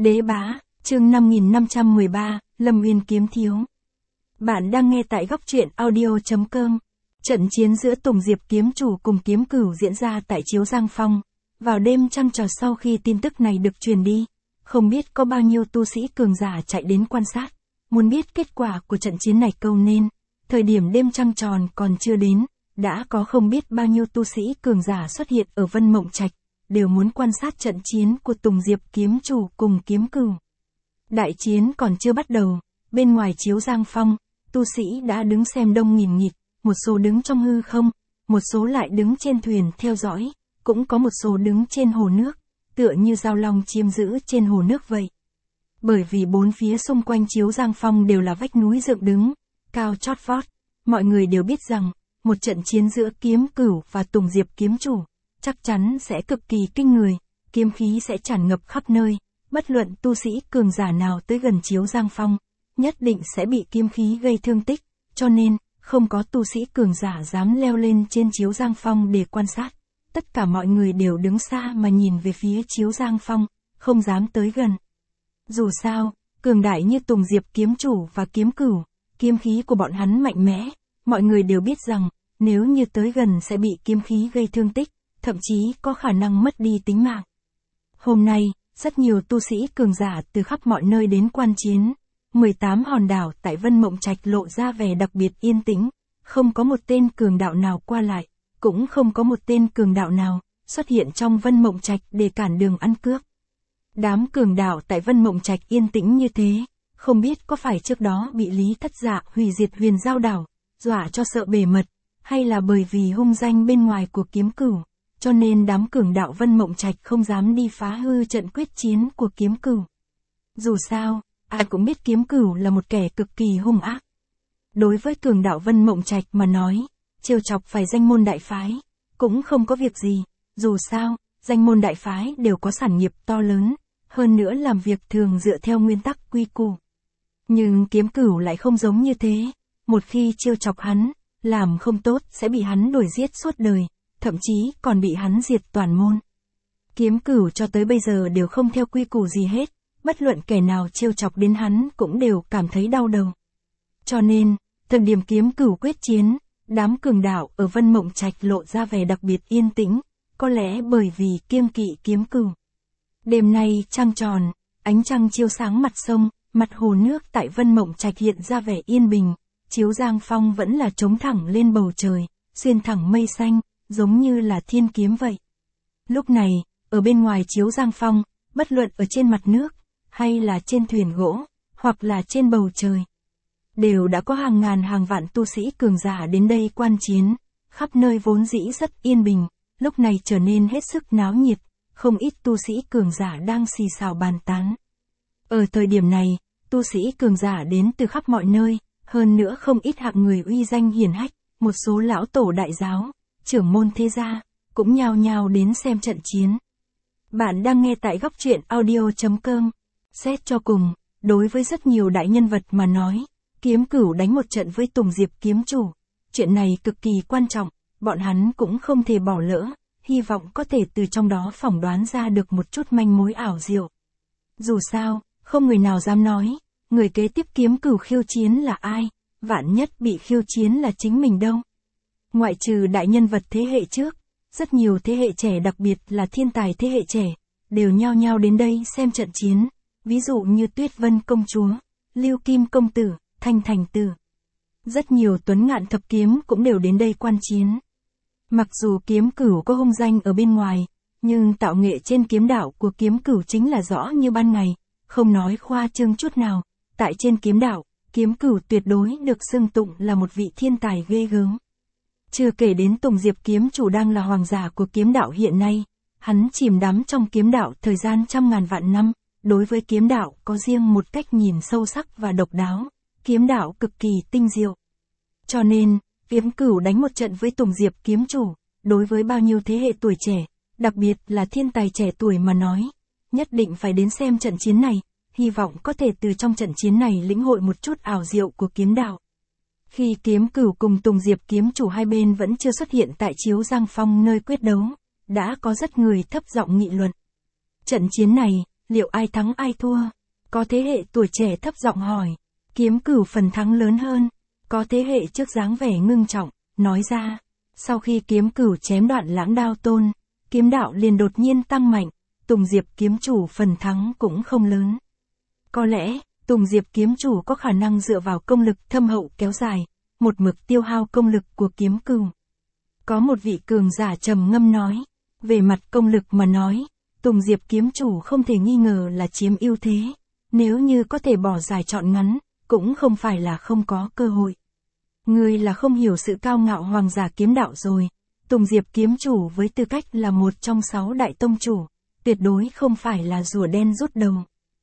Đế Bá, chương 5513, Lâm Uyên kiếm thiếu. Bạn đang nghe tại góc truyện audio.com. Trận chiến giữa Tùng Diệp kiếm chủ cùng kiếm cửu diễn ra tại Chiếu Giang Phong. Vào đêm trăng tròn sau khi tin tức này được truyền đi, không biết có bao nhiêu tu sĩ cường giả chạy đến quan sát. Muốn biết kết quả của trận chiến này câu nên, thời điểm đêm trăng tròn còn chưa đến, đã có không biết bao nhiêu tu sĩ cường giả xuất hiện ở Vân Mộng Trạch, đều muốn quan sát trận chiến của Tùng Diệp kiếm chủ cùng kiếm cửu. Đại chiến còn chưa bắt đầu, bên ngoài Chiếu Giang Phong, tu sĩ đã đứng xem đông nghìn nghịt, một số đứng trong hư không, một số lại đứng trên thuyền theo dõi, cũng có một số đứng trên hồ nước, tựa như giao long chiếm giữ trên hồ nước vậy. Bởi vì bốn phía xung quanh Chiếu Giang Phong đều là vách núi dựng đứng, cao chót vót, mọi người đều biết rằng, một trận chiến giữa kiếm cửu và Tùng Diệp kiếm chủ, chắc chắn sẽ cực kỳ kinh người, kiếm khí sẽ tràn ngập khắp nơi, bất luận tu sĩ cường giả nào tới gần Chiếu Giang Phong, nhất định sẽ bị kiếm khí gây thương tích, cho nên, không có tu sĩ cường giả dám leo lên trên Chiếu Giang Phong để quan sát. Tất cả mọi người đều đứng xa mà nhìn về phía Chiếu Giang Phong, không dám tới gần. Dù sao, cường đại như Tùng Diệp kiếm chủ và kiếm cửu, kiếm khí của bọn hắn mạnh mẽ, mọi người đều biết rằng, nếu như tới gần sẽ bị kiếm khí gây thương tích, thậm chí có khả năng mất đi tính mạng. Hôm nay, rất nhiều tu sĩ cường giả từ khắp mọi nơi đến quan chiến. 18 hòn đảo tại Vân Mộng Trạch lộ ra vẻ đặc biệt yên tĩnh, không có một tên cường đạo nào qua lại, cũng không có một tên cường đạo nào xuất hiện trong Vân Mộng Trạch để cản đường ăn cướp. Đám cường đạo tại Vân Mộng Trạch yên tĩnh như thế, không biết có phải trước đó bị Lý Thất Dạ hủy diệt Huyền Giao đảo, dọa cho sợ bề mật, hay là bởi vì hung danh bên ngoài của kiếm cửu, cho nên đám cường đạo Vân Mộng Trạch không dám đi phá hư trận quyết chiến của kiếm cửu. Dù sao, ai cũng biết kiếm cửu là một kẻ cực kỳ hung ác. Đối với cường đạo Vân Mộng Trạch mà nói, trêu chọc phải danh môn đại phái, cũng không có việc gì, dù sao, danh môn đại phái đều có sản nghiệp to lớn, hơn nữa làm việc thường dựa theo nguyên tắc quy củ. Nhưng kiếm cửu lại không giống như thế, một khi trêu chọc hắn, làm không tốt sẽ bị hắn đuổi giết suốt đời, thậm chí còn bị hắn diệt toàn môn. Kiếm cửu cho tới bây giờ đều không theo quy củ gì hết, bất luận kẻ nào trêu chọc đến hắn cũng đều cảm thấy đau đầu. Cho nên, thời điểm kiếm cửu quyết chiến, đám cường đạo ở Vân Mộng Trạch lộ ra vẻ đặc biệt yên tĩnh, có lẽ bởi vì kiêng kỵ kiếm cửu. Đêm nay trăng tròn, ánh trăng chiếu sáng mặt sông, mặt hồ nước tại Vân Mộng Trạch hiện ra vẻ yên bình, Chiếu Giang Phong vẫn là trống thẳng lên bầu trời, xuyên thẳng mây xanh, giống như là thiên kiếm vậy. Lúc này, ở bên ngoài Chiếu Giang Phong, bất luận ở trên mặt nước, hay là trên thuyền gỗ, hoặc là trên bầu trời, đều đã có hàng ngàn hàng vạn tu sĩ cường giả đến đây quan chiến, khắp nơi vốn dĩ rất yên bình, lúc này trở nên hết sức náo nhiệt, không ít tu sĩ cường giả đang xì xào bàn tán. Ở thời điểm này, tu sĩ cường giả đến từ khắp mọi nơi, hơn nữa không ít hạng người uy danh hiển hách, một số lão tổ đại giáo, trưởng môn thế gia, cũng nhao nhao đến xem trận chiến. Bạn đang nghe tại góc truyện audio.com. Xét cho cùng, đối với rất nhiều đại nhân vật mà nói, kiếm cửu đánh một trận với Tùng Diệp kiếm chủ, chuyện này cực kỳ quan trọng, bọn hắn cũng không thể bỏ lỡ, hy vọng có thể từ trong đó phỏng đoán ra được một chút manh mối ảo diệu. Dù sao, không người nào dám nói, người kế tiếp kiếm cửu khiêu chiến là ai, vạn nhất bị khiêu chiến là chính mình đâu. Ngoại trừ đại nhân vật thế hệ trước, rất nhiều thế hệ trẻ đặc biệt là thiên tài thế hệ trẻ, đều nhao nhao đến đây xem trận chiến, ví dụ như Tuyết Vân công chúa, Lưu Kim công tử, Thanh Thành tử. Rất nhiều tuấn ngạn thập kiếm cũng đều đến đây quan chiến. Mặc dù kiếm cửu có hung danh ở bên ngoài, nhưng tạo nghệ trên kiếm đạo của kiếm cửu chính là rõ như ban ngày, không nói khoa trương chút nào, tại trên kiếm đạo, kiếm cửu tuyệt đối được xưng tụng là một vị thiên tài ghê gớm. Chưa kể đến Tùng Diệp kiếm chủ đang là hoàng giả của kiếm đạo hiện nay, hắn chìm đắm trong kiếm đạo thời gian trăm ngàn vạn năm, đối với kiếm đạo có riêng một cách nhìn sâu sắc và độc đáo, kiếm đạo cực kỳ tinh diệu. Cho nên, kiếm cửu đánh một trận với Tùng Diệp kiếm chủ, đối với bao nhiêu thế hệ tuổi trẻ, đặc biệt là thiên tài trẻ tuổi mà nói, nhất định phải đến xem trận chiến này, hy vọng có thể từ trong trận chiến này lĩnh hội một chút ảo diệu của kiếm đạo. Khi kiếm cửu cùng Tùng Diệp kiếm chủ hai bên vẫn chưa xuất hiện tại Chiếu Giang Phong nơi quyết đấu, đã có rất người thấp giọng nghị luận. Trận chiến này, liệu ai thắng ai thua? Có thế hệ tuổi trẻ thấp giọng hỏi. Kiếm Cửu phần thắng lớn hơn. Có thế hệ trước dáng vẻ ngưng trọng, nói ra. Sau khi Kiếm Cửu chém đoạn Lãng Đao Tôn, kiếm đạo liền đột nhiên tăng mạnh, Tùng Diệp kiếm chủ phần thắng cũng không lớn. Có lẽ, Tùng Diệp kiếm chủ có khả năng dựa vào công lực thâm hậu kéo dài, một mực tiêu hao công lực của Kiếm Cửu. Có một vị cường giả trầm ngâm nói, về mặt công lực mà nói, Tùng Diệp kiếm chủ không thể nghi ngờ là chiếm ưu thế, nếu như có thể bỏ dài chọn ngắn, cũng không phải là không có cơ hội. Ngươi là không hiểu sự cao ngạo hoàng giả kiếm đạo rồi, Tùng Diệp kiếm chủ với tư cách là một trong 6 đại tông chủ, tuyệt đối không phải là rùa đen rút đầu.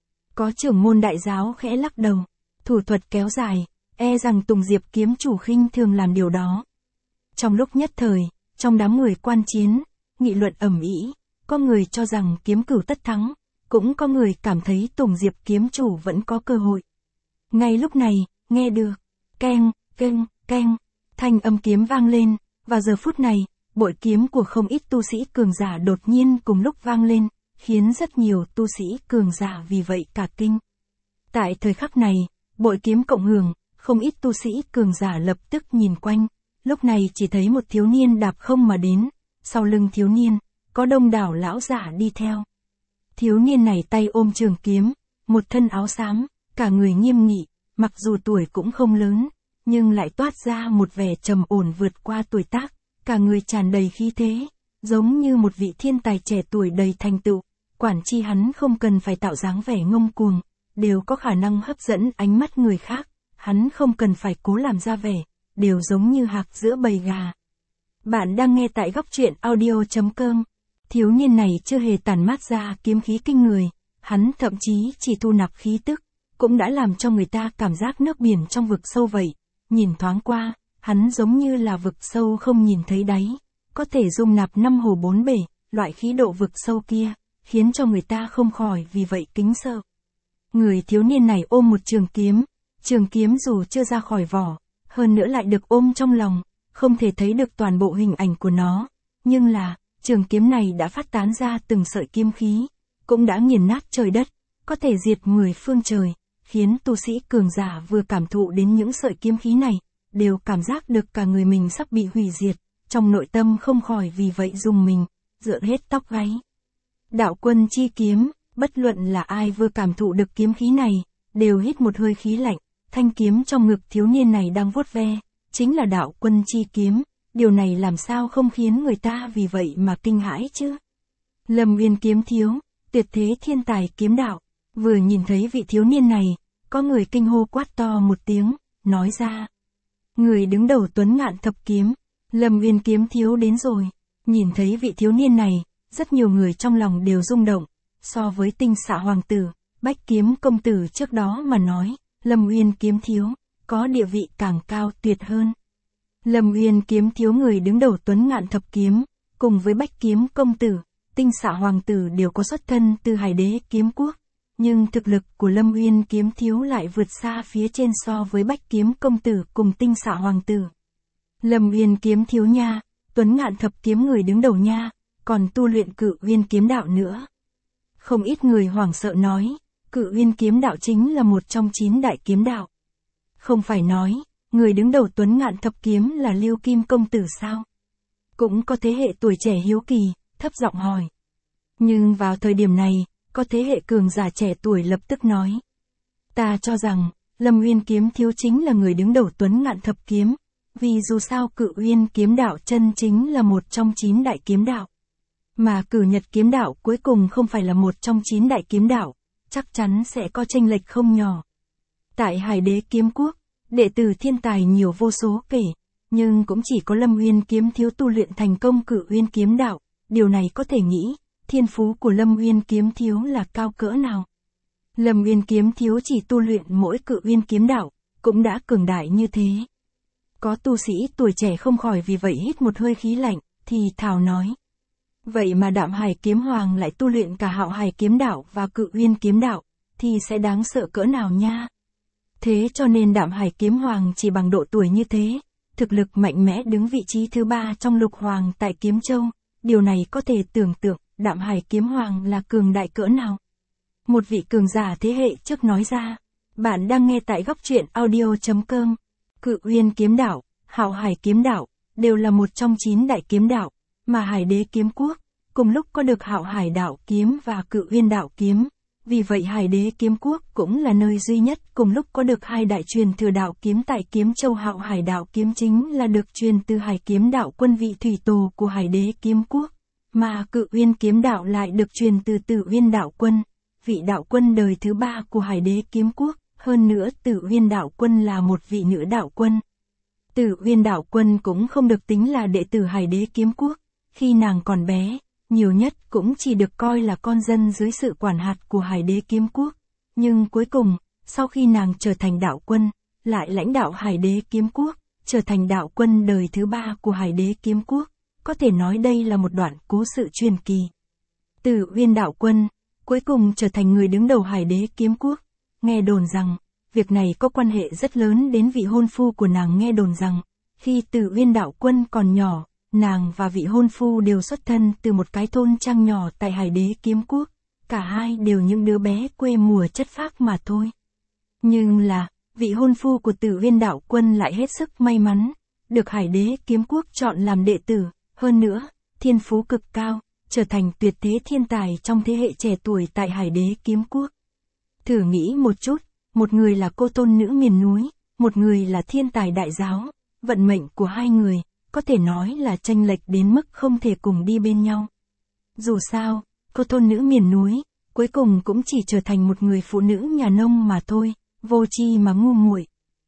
Có trưởng môn đại giáo khẽ lắc đầu, thủ thuật kéo dài, e rằng Tùng Diệp kiếm chủ khinh thường làm điều đó. Trong lúc nhất thời, trong đám người quan chiến, nghị luận ầm ĩ, có người cho rằng Kiếm Cửu tất thắng, cũng có người cảm thấy Tùng Diệp kiếm chủ vẫn có cơ hội. Ngay lúc này, nghe được, keng, keng, keng, thanh âm kiếm vang lên, vào giờ phút này, bội kiếm của không ít tu sĩ cường giả đột nhiên cùng lúc vang lên, khiến rất nhiều tu sĩ cường giả vì vậy cả kinh. Tại thời khắc này, bội kiếm cộng hưởng, không ít tu sĩ cường giả lập tức nhìn quanh, lúc này chỉ thấy một thiếu niên đạp không mà đến, sau lưng thiếu niên, có đông đảo lão giả đi theo. Thiếu niên này tay ôm trường kiếm, một thân áo xám, cả người nghiêm nghị, mặc dù tuổi cũng không lớn, nhưng lại toát ra một vẻ trầm ổn vượt qua tuổi tác, cả người tràn đầy khí thế, giống như một vị thiên tài trẻ tuổi đầy thành tựu, quản chi hắn không cần phải tạo dáng vẻ ngông cuồng, đều có khả năng hấp dẫn ánh mắt người khác, hắn không cần phải cố làm ra vẻ, đều giống như hạc giữa bầy gà. Bạn đang nghe tại góc truyện audio.com. Thiếu niên này chưa hề tản mát ra kiếm khí kinh người, hắn thậm chí chỉ thu nạp khí tức, cũng đã làm cho người ta cảm giác nước biển trong vực sâu vậy. Nhìn thoáng qua, hắn giống như là vực sâu không nhìn thấy đáy, có thể dung nạp 5 hồ 4 bể, loại khí độ vực sâu kia, khiến cho người ta không khỏi vì vậy kính sợ. Người thiếu niên này ôm một trường kiếm dù chưa ra khỏi vỏ, hơn nữa lại được ôm trong lòng, không thể thấy được toàn bộ hình ảnh của nó, nhưng là, trường kiếm này đã phát tán ra từng sợi kiếm khí, cũng đã nghiền nát trời đất, có thể diệt 10 phương trời, khiến tu sĩ cường giả vừa cảm thụ đến những sợi kiếm khí này, đều cảm giác được cả người mình sắp bị hủy diệt, trong nội tâm không khỏi vì vậy rùng mình, rợn hết tóc gáy. Đạo quân chi kiếm, bất luận là ai vừa cảm thụ được kiếm khí này, đều hít một hơi khí lạnh, thanh kiếm trong ngực thiếu niên này đang vuốt ve, chính là đạo quân chi kiếm, điều này làm sao không khiến người ta vì vậy mà kinh hãi chứ? Lâm Uyên kiếm thiếu, tuyệt thế thiên tài kiếm đạo, vừa nhìn thấy vị thiếu niên này, có người kinh hô quát to một tiếng, nói ra. Người đứng đầu Tuấn Ngạn thập kiếm, Lâm Uyên kiếm thiếu đến rồi, nhìn thấy vị thiếu niên này, rất nhiều người trong lòng đều rung động, so với Tinh Xạ hoàng tử, Bách kiếm công tử trước đó mà nói, Lâm Uyên kiếm thiếu, có địa vị càng cao tuyệt hơn. Lâm Uyên kiếm thiếu người đứng đầu Tuấn Ngạn thập kiếm, cùng với Bách kiếm công tử, Tinh Xạ hoàng tử đều có xuất thân từ Hải Đế kiếm quốc, nhưng thực lực của Lâm Uyên kiếm thiếu lại vượt xa phía trên so với Bách kiếm công tử cùng Tinh Xạ hoàng tử. Lâm Uyên kiếm thiếu nha, Tuấn Ngạn thập kiếm người đứng đầu nha, còn tu luyện Cự Uyên kiếm đạo nữa. Không ít người hoảng sợ nói, Cự Uyên kiếm đạo chính là một trong 9 đại kiếm đạo. Không phải nói, người đứng đầu Tuấn Ngạn thập kiếm là Lưu Kim công tử sao? Cũng có thế hệ tuổi trẻ hiếu kỳ, thấp giọng hỏi. Nhưng vào thời điểm này, có thế hệ cường giả trẻ tuổi lập tức nói. Ta cho rằng, Lâm Uyên kiếm thiếu chính là người đứng đầu Tuấn Ngạn thập kiếm, vì dù sao Cự Uyên kiếm đạo chân chính là một trong 9 đại kiếm đạo. Mà Cử Nhật kiếm đạo cuối cùng không phải là một trong 9 đại kiếm đạo, chắc chắn sẽ có chênh lệch không nhỏ. Tại Hải Đế kiếm quốc, đệ tử thiên tài nhiều vô số kể, nhưng cũng chỉ có Lâm Uyên kiếm thiếu tu luyện thành công Cự Uyên kiếm đạo, điều này có thể nghĩ, thiên phú của Lâm Uyên kiếm thiếu là cao cỡ nào. Lâm Uyên kiếm thiếu chỉ tu luyện mỗi Cự Uyên kiếm đạo, cũng đã cường đại như thế. Có tu sĩ tuổi trẻ không khỏi vì vậy hít một hơi khí lạnh, thì thào nói. Vậy mà Đạm Hải kiếm hoàng lại tu luyện cả Hạo Hải kiếm đạo và Cự Uyên kiếm đạo, thì sẽ đáng sợ cỡ nào nha. Thế cho nên Đạm Hải kiếm hoàng chỉ bằng độ tuổi như thế, thực lực mạnh mẽ đứng vị trí thứ 3 trong lục hoàng tại Kiếm Châu, điều này có thể tưởng tượng Đạm Hải kiếm hoàng là cường đại cỡ nào. Một vị cường giả thế hệ trước nói ra. Bạn đang nghe tại góc truyện audio.com. Cự Uyên kiếm đạo, Hạo Hải kiếm đạo, đều là một trong 9 đại kiếm đạo, mà Hải Đế kiếm quốc, cùng lúc có được Hạo Hải đạo kiếm và Cự Uyên đạo kiếm. Vì vậy Hải Đế kiếm quốc cũng là nơi duy nhất cùng lúc có được 2 đại truyền thừa đạo kiếm tại Kiếm Châu. Hạo Hải đạo kiếm chính là được truyền từ Hải kiếm đạo quân vị thủy tổ của Hải Đế kiếm quốc, mà Cự Uyên kiếm đạo lại được truyền từ Tử Uyên đạo quân, vị đạo quân đời thứ 3 của Hải Đế kiếm quốc. Hơn nữa Tử Uyên đạo quân là một vị nữ đạo quân. Tử Uyên đạo quân cũng không được tính là đệ tử Hải Đế kiếm quốc, khi nàng còn bé, nhiều nhất cũng chỉ được coi là con dân dưới sự quản hạt của Hải Đế kiếm quốc. Nhưng cuối cùng, sau khi nàng trở thành đạo quân, lại lãnh đạo Hải Đế kiếm quốc, trở thành đạo quân đời thứ 3 của Hải Đế kiếm quốc. Có thể nói đây là một đoạn cố sự truyền kỳ. Tử Uyên đạo quân, cuối cùng trở thành người đứng đầu Hải Đế kiếm quốc. Nghe đồn rằng, việc này có quan hệ rất lớn đến vị hôn phu của nàng. Nghe đồn rằng, khi Tử Uyên đạo quân còn nhỏ, nàng và vị hôn phu đều xuất thân từ một cái thôn trang nhỏ tại Hải Đế kiếm quốc. Cả hai đều những đứa bé quê mùa chất phác mà thôi. Nhưng là, vị hôn phu của Tử Uyên đạo quân lại hết sức may mắn, được Hải Đế kiếm quốc chọn làm đệ tử, hơn nữa, thiên phú cực cao, trở thành tuyệt thế thiên tài trong thế hệ trẻ tuổi tại Hải Đế kiếm quốc. Thử nghĩ một chút, một người là cô tôn nữ miền núi, một người là thiên tài đại giáo, vận mệnh của hai người, có thể nói là chênh lệch đến mức không thể cùng đi bên nhau. Dù sao, cô tôn nữ miền núi, cuối cùng cũng chỉ trở thành một người phụ nữ nhà nông mà thôi, vô tri mà ngu muội.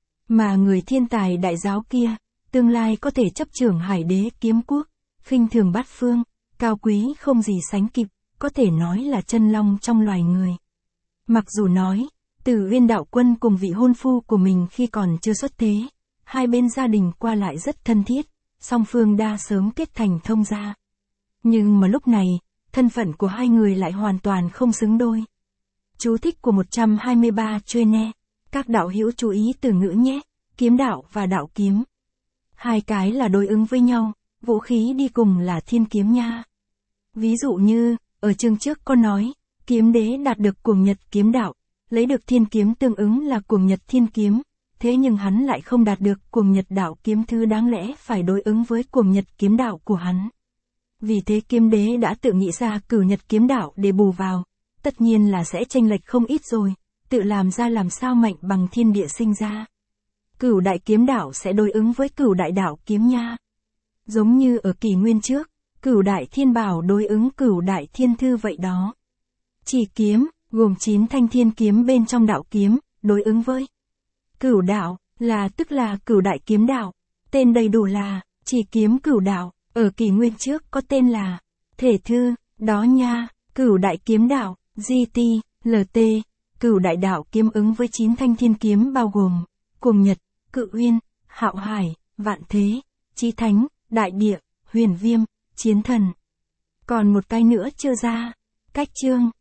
Mà người thiên tài đại giáo kia, tương lai có thể chấp trưởng Hải Đế kiếm quốc, khinh thường bát phương, cao quý không gì sánh kịp, có thể nói là chân long trong loài người. Mặc dù nói, Tử Uyên đạo quân cùng vị hôn phu của mình khi còn chưa xuất thế, hai bên gia đình qua lại rất thân thiết, song phương đã sớm kết thành thông gia. Nhưng mà lúc này, thân phận của hai người lại hoàn toàn không xứng đôi. Chú thích của 123 Chuyên. Các đạo hữu chú ý từ ngữ nhé, kiếm đạo và đạo kiếm. Hai cái là đối ứng với nhau, vũ khí đi cùng là thiên kiếm nha. Ví dụ như, ở chương trước có nói, kiếm đế đạt được cuồng nhật kiếm đạo, lấy được thiên kiếm tương ứng là cuồng nhật thiên kiếm, thế nhưng hắn lại không đạt được cuồng nhật đạo kiếm thứ đáng lẽ phải đối ứng với cuồng nhật kiếm đạo của hắn. Vì thế kiếm đế đã tự nghĩ ra cửu nhật kiếm đạo để bù vào, tất nhiên là sẽ chênh lệch không ít rồi, tự làm ra làm sao mạnh bằng thiên địa sinh ra. Cửu đại kiếm đạo sẽ đối ứng với cửu đại đạo kiếm nha. Giống như ở kỷ nguyên trước, cửu đại thiên bảo đối ứng cửu đại thiên thư vậy đó. Chỉ kiếm, gồm 9 thanh thiên kiếm bên trong đạo kiếm, đối ứng với cửu đạo, tức là cửu đại kiếm đạo. Tên đầy đủ là Chỉ kiếm cửu đạo, ở kỷ nguyên trước có tên là Thể thư, đó nha. Cửu đại kiếm đạo, GT, LT, cửu đại đạo kiếm ứng với 9 thanh thiên kiếm bao gồm Cuồng Nhật, Cự Uyên, Hạo Hải, Vạn Thế, Chí Thánh, Đại Địa, Huyền Viêm, Chiến Thần. Còn một cái nữa chưa ra, Cách Chương.